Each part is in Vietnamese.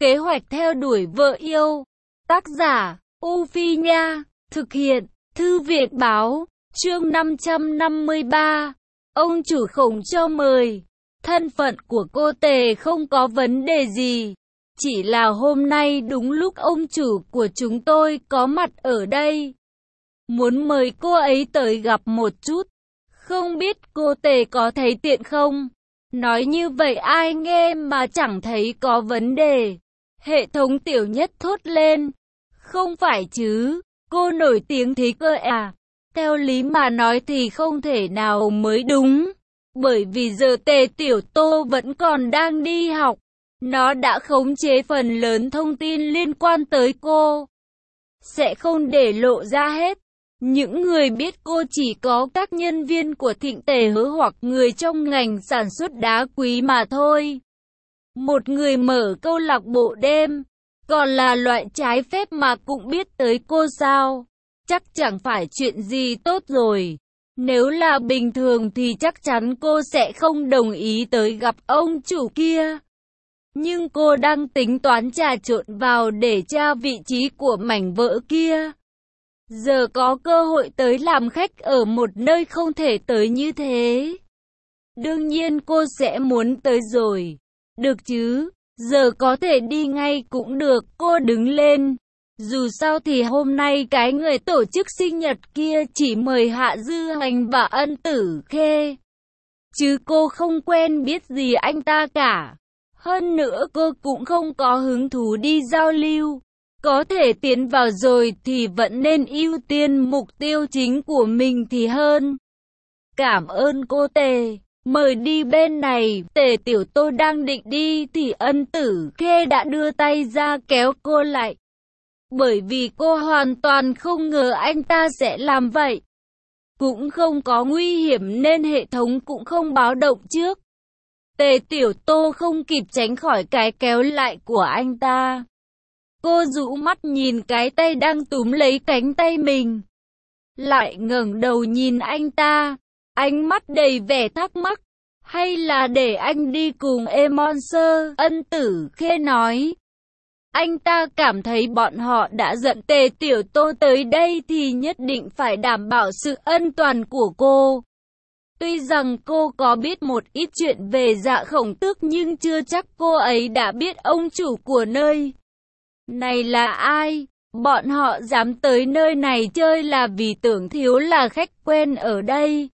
Kế hoạch theo đuổi vợ yêu. Tác giả, U Phi Nha. Thực hiện, Thư viện Báo. Chương 553. Ông chủ Khổng cho mời. Thân phận của cô Tề không có vấn đề gì. Chỉ là hôm nay đúng lúc ông chủ của chúng tôi có mặt ở đây. Muốn mời cô ấy tới gặp một chút. Không biết cô Tề có thấy tiện không? Nói như vậy ai nghe mà chẳng thấy có vấn đề. Hệ thống Tiểu Nhất thốt lên. Không phải chứ, cô nổi tiếng thế cơ à? Theo lý mà nói thì không thể nào mới đúng. Bởi vì giờ Tề Tiểu Tô vẫn còn đang đi học. Nó đã khống chế phần lớn thông tin liên quan tới cô. Sẽ không để lộ ra hết. Những người biết cô chỉ có các nhân viên của Thịnh Tề Hứa hoặc người trong ngành sản xuất đá quý mà thôi. Một người mở câu lạc bộ đêm, còn là loại trái phép mà cũng biết tới cô sao? Chắc chẳng phải chuyện gì tốt rồi. Nếu là bình thường thì chắc chắn cô sẽ không đồng ý tới gặp ông chủ kia. Nhưng cô đang tính toán trà trộn vào để tra vị trí của mảnh vỡ kia. Giờ có cơ hội tới làm khách ở một nơi không thể tới như thế. Đương nhiên cô sẽ muốn tới rồi. Được chứ, giờ có thể đi ngay cũng được, cô đứng lên. Dù sao thì hôm nay cái người tổ chức sinh nhật kia chỉ mời Hạ Dư Hành và Ân Tử Khê. Chứ cô không quen biết gì anh ta cả. Hơn nữa cô cũng không có hứng thú đi giao lưu. Có thể tiến vào rồi thì vẫn nên ưu tiên mục tiêu chính của mình thì hơn. Cảm ơn cô Tề. Mời đi bên này. Tề Tiểu Tô đang định đi thì Ân Tử Khê đã đưa tay ra kéo cô lại. Bởi vì cô hoàn toàn không ngờ anh ta sẽ làm vậy. Cũng không có nguy hiểm nên hệ thống cũng không báo động trước. Tề Tiểu Tô không kịp tránh khỏi cái kéo lại của anh ta. Cô rũ mắt nhìn cái tay đang túm lấy cánh tay mình. Lại ngẩng đầu nhìn anh ta. Ánh mắt đầy vẻ thắc mắc. Hay là để anh đi cùng Emonser? Ân Tử Khê nói. Anh ta cảm thấy bọn họ đã dẫn Tề Tiểu Tô tới đây thì nhất định phải đảm bảo sự an toàn của cô. Tuy rằng cô có biết một ít chuyện về Dạ Khổng Tước nhưng chưa chắc cô ấy đã biết ông chủ của nơi này là ai. Bọn họ dám tới nơi này chơi là vì tưởng thiếu là khách quen ở đây.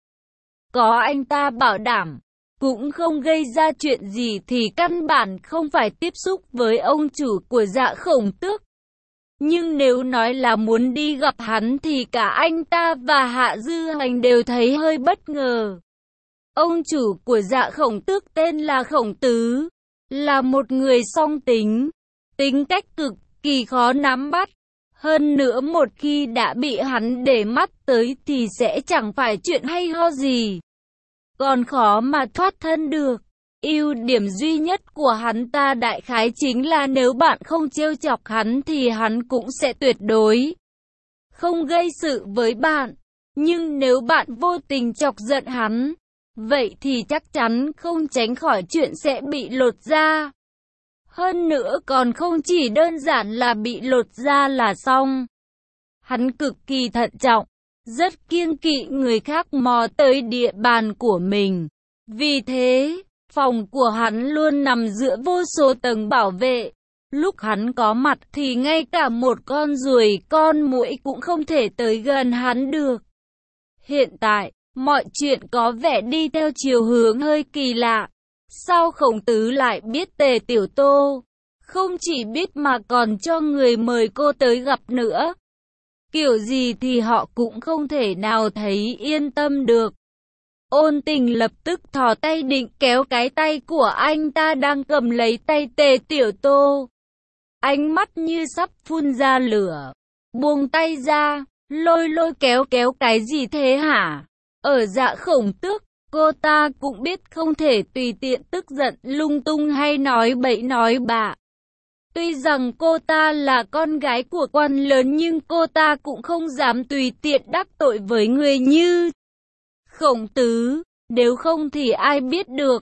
Có anh ta bảo đảm, cũng không gây ra chuyện gì thì căn bản không phải tiếp xúc với ông chủ của Dạ Khổng Tước. Nhưng nếu nói là muốn đi gặp hắn thì cả anh ta và Hạ Dư Hành đều thấy hơi bất ngờ. Ông chủ của Dạ Khổng Tước tên là Khổng Tứ, là một người song tính, tính cách cực kỳ khó nắm bắt. Hơn nữa một khi đã bị hắn để mắt tới thì sẽ chẳng phải chuyện hay ho gì. Còn khó mà thoát thân được. Ưu điểm duy nhất của hắn ta đại khái chính là nếu bạn không trêu chọc hắn thì hắn cũng sẽ tuyệt đối không gây sự với bạn. Nhưng nếu bạn vô tình chọc giận hắn, vậy thì chắc chắn không tránh khỏi chuyện sẽ bị lột da. Hơn nữa còn không chỉ đơn giản là bị lột da là xong. Hắn cực kỳ thận trọng, rất kiêng kỵ người khác mò tới địa bàn của mình. Vì thế, phòng của hắn luôn nằm giữa vô số tầng bảo vệ. Lúc hắn có mặt thì ngay cả một con ruồi, con muỗi cũng không thể tới gần hắn được. Hiện tại, mọi chuyện có vẻ đi theo chiều hướng hơi kỳ lạ. Sao Khổng Tứ lại biết Tề Tiểu Tô? Không chỉ biết mà còn cho người mời cô tới gặp nữa. Kiểu gì thì họ cũng không thể nào thấy yên tâm được. Ôn Tình lập tức thò tay định kéo cái tay của anh ta đang cầm lấy tay Tề Tiểu Tô. Ánh mắt như sắp phun ra lửa. Buông tay ra, lôi kéo cái gì thế hả? Ở Dạ Khổng Tước, cô ta cũng biết không thể tùy tiện tức giận lung tung hay nói bậy nói bạ. Tuy rằng cô ta là con gái của quan lớn nhưng cô ta cũng không dám tùy tiện đắc tội với người như Khổng Tứ, nếu không thì ai biết được.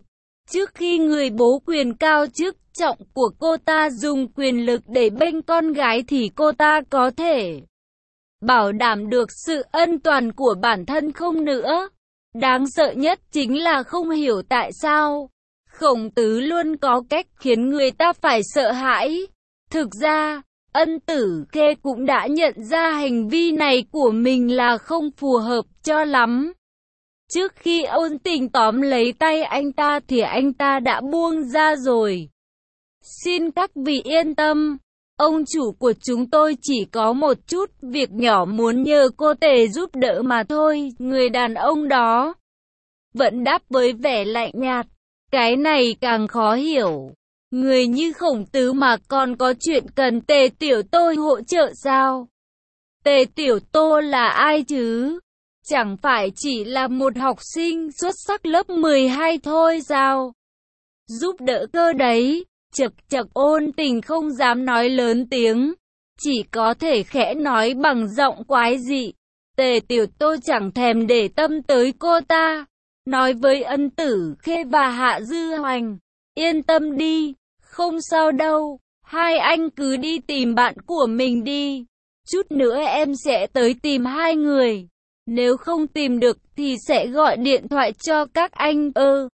Trước khi người bố quyền cao chức trọng của cô ta dùng quyền lực để bênh con gái thì cô ta có thể bảo đảm được sự an toàn của bản thân không nữa. Đáng sợ nhất chính là không hiểu tại sao Khổng Tứ luôn có cách khiến người ta phải sợ hãi. Thực ra, Ân Tử Khê cũng đã nhận ra hành vi này của mình là không phù hợp cho lắm. Trước khi Ôn Tình tóm lấy tay anh ta thì anh ta đã buông ra rồi. Xin các vị yên tâm, ông chủ của chúng tôi chỉ có một chút việc nhỏ muốn nhờ cô Tề giúp đỡ mà thôi. Người đàn ông đó vẫn đáp với vẻ lạnh nhạt. Cái này càng khó hiểu. Người như Khổng Tứ mà còn có chuyện cần Tề Tiểu Tô hỗ trợ sao? Tề Tiểu Tô là ai chứ? Chẳng phải chỉ là một học sinh xuất sắc lớp 12 thôi sao? Giúp đỡ cơ đấy. Chậc chậc, Ôn Tình không dám nói lớn tiếng, chỉ có thể khẽ nói bằng giọng quái dị. Tề Tiểu Tô chẳng thèm để tâm tới cô ta, nói với Ân Tử Khê và Hạ Dư Hoành, yên tâm đi, không sao đâu, hai anh cứ đi tìm bạn của mình đi, chút nữa em sẽ tới tìm hai người, nếu không tìm được thì sẽ gọi điện thoại cho các anh.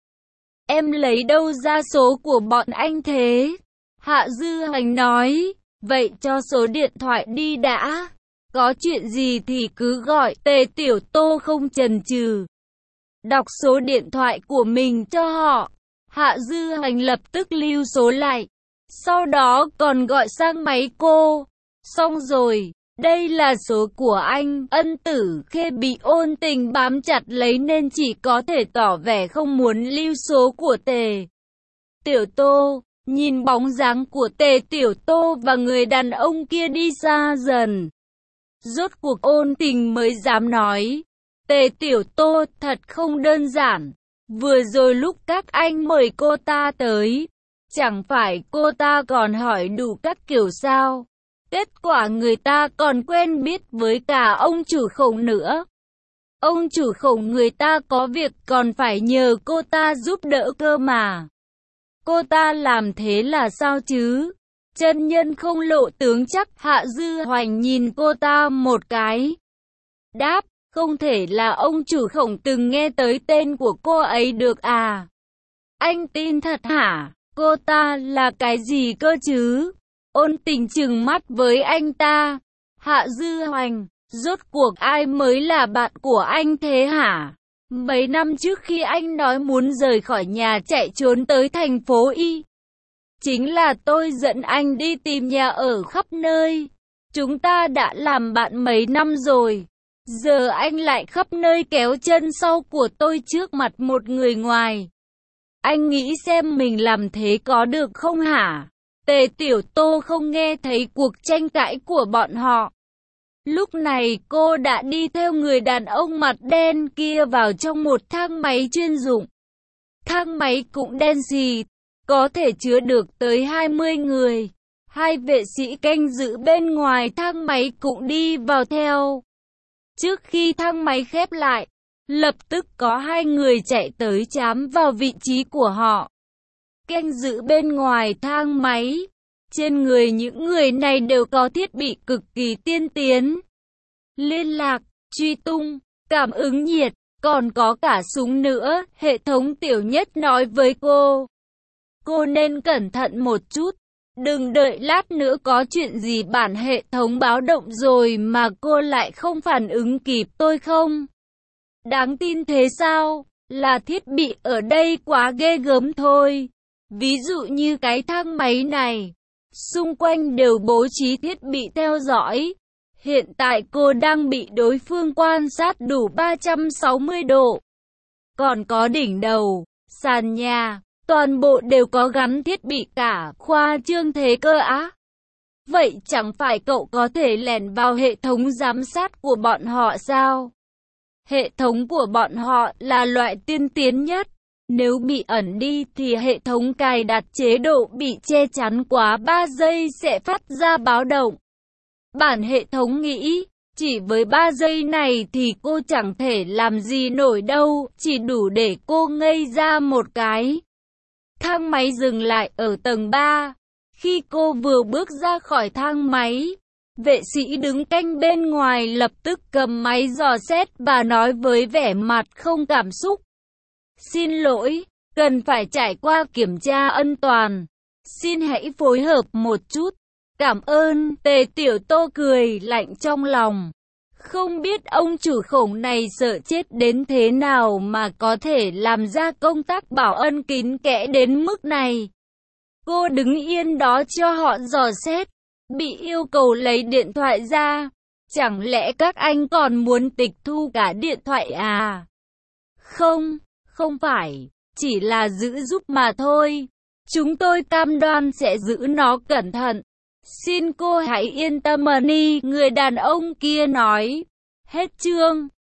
Em lấy đâu ra số của bọn anh thế? Hạ Dư Hoành nói, vậy cho số điện thoại đi đã. Có chuyện gì thì cứ gọi. Tề Tiểu Tô không chần chừ, đọc số điện thoại của mình cho họ. Hạ Dư Hoành lập tức lưu số lại, sau đó còn gọi sang máy cô. Xong rồi, đây là số của anh. Ân Tử Khê bị Ôn Tình bám chặt lấy nên chỉ có thể tỏ vẻ không muốn lưu số của Tề Tiểu Tô. Nhìn bóng dáng của Tề Tiểu Tô và người đàn ông kia đi xa dần, rốt cuộc Ôn Tình mới dám nói, Tề Tiểu Tô thật không đơn giản. Vừa rồi lúc các anh mời cô ta tới, chẳng phải cô ta còn hỏi đủ các kiểu sao? Kết quả người ta còn quen biết với cả ông chủ Khổng nữa. Ông chủ Khổng người ta có việc còn phải nhờ cô ta giúp đỡ cơ mà. Cô ta làm thế là sao chứ? Chân nhân không lộ tướng chắc. Hạ Dư Hoành nhìn cô ta một cái, đáp, không thể là ông chủ Khổng từng nghe tới tên của cô ấy được à? Anh tin thật hả? Cô ta là cái gì cơ chứ? Ôn Tình trừng mắt với anh ta. Hạ Dư Hoành, rốt cuộc ai mới là bạn của anh thế hả? Mấy năm trước khi anh nói muốn rời khỏi nhà chạy trốn tới thành phố Y, chính là tôi dẫn anh đi tìm nhà ở khắp nơi. Chúng ta đã làm bạn mấy năm rồi. Giờ anh lại khắp nơi kéo chân sau của tôi trước mặt một người ngoài. Anh nghĩ xem mình làm thế có được không hả? Tề Tiểu Tô không nghe thấy cuộc tranh cãi của bọn họ. Lúc này cô đã đi theo người đàn ông mặt đen kia vào trong một thang máy chuyên dụng. Thang máy cũng đen xì, có thể chứa được tới 20 người. Hai vệ sĩ canh giữ bên ngoài thang máy cũng đi vào theo. Trước khi thang máy khép lại, lập tức có hai người chạy tới chám vào vị trí của họ. Canh giữ bên ngoài thang máy. Trên người những người này đều có thiết bị cực kỳ tiên tiến. Liên lạc, truy tung, cảm ứng nhiệt, còn có cả súng nữa. Hệ thống Tiểu Nhất nói với cô. Cô nên cẩn thận một chút. Đừng đợi lát nữa có chuyện gì bản hệ thống báo động rồi mà cô lại không phản ứng kịp. Tôi không đáng tin thế sao? Là thiết bị ở đây quá ghê gớm thôi. Ví dụ như cái thang máy này, xung quanh đều bố trí thiết bị theo dõi. Hiện tại cô đang bị đối phương quan sát đủ 360 độ. Còn có đỉnh đầu, sàn nhà, toàn bộ đều có gắn thiết bị cả. Khoa trương thế cơ á? Vậy chẳng phải cậu có thể lẻn vào hệ thống giám sát của bọn họ sao? Hệ thống của bọn họ là loại tiên tiến nhất. Nếu bị ẩn đi thì hệ thống cài đặt chế độ bị che chắn quá 3 giây sẽ phát ra báo động. Bản hệ thống nghĩ, chỉ với 3 giây này thì cô chẳng thể làm gì nổi đâu, chỉ đủ để cô ngây ra một cái. Thang máy dừng lại ở tầng 3. Khi cô vừa bước ra khỏi thang máy, vệ sĩ đứng canh bên ngoài lập tức cầm máy dò xét và nói với vẻ mặt không cảm xúc. Xin lỗi, cần phải trải qua kiểm tra an toàn. Xin hãy phối hợp một chút. Cảm ơn, Tề Tiểu Tô cười lạnh trong lòng. Không biết ông chủ khổng này sợ chết đến thế nào mà có thể làm ra công tác bảo ân kín kẽ đến mức này. Cô đứng yên đó cho họ dò xét, bị yêu cầu lấy điện thoại ra. Chẳng lẽ các anh còn muốn tịch thu cả điện thoại à? Không, không phải, chỉ là giữ giúp mà thôi. Chúng tôi cam đoan sẽ giữ nó cẩn thận. Xin cô hãy yên tâm đi, người đàn ông kia nói. Hết chương.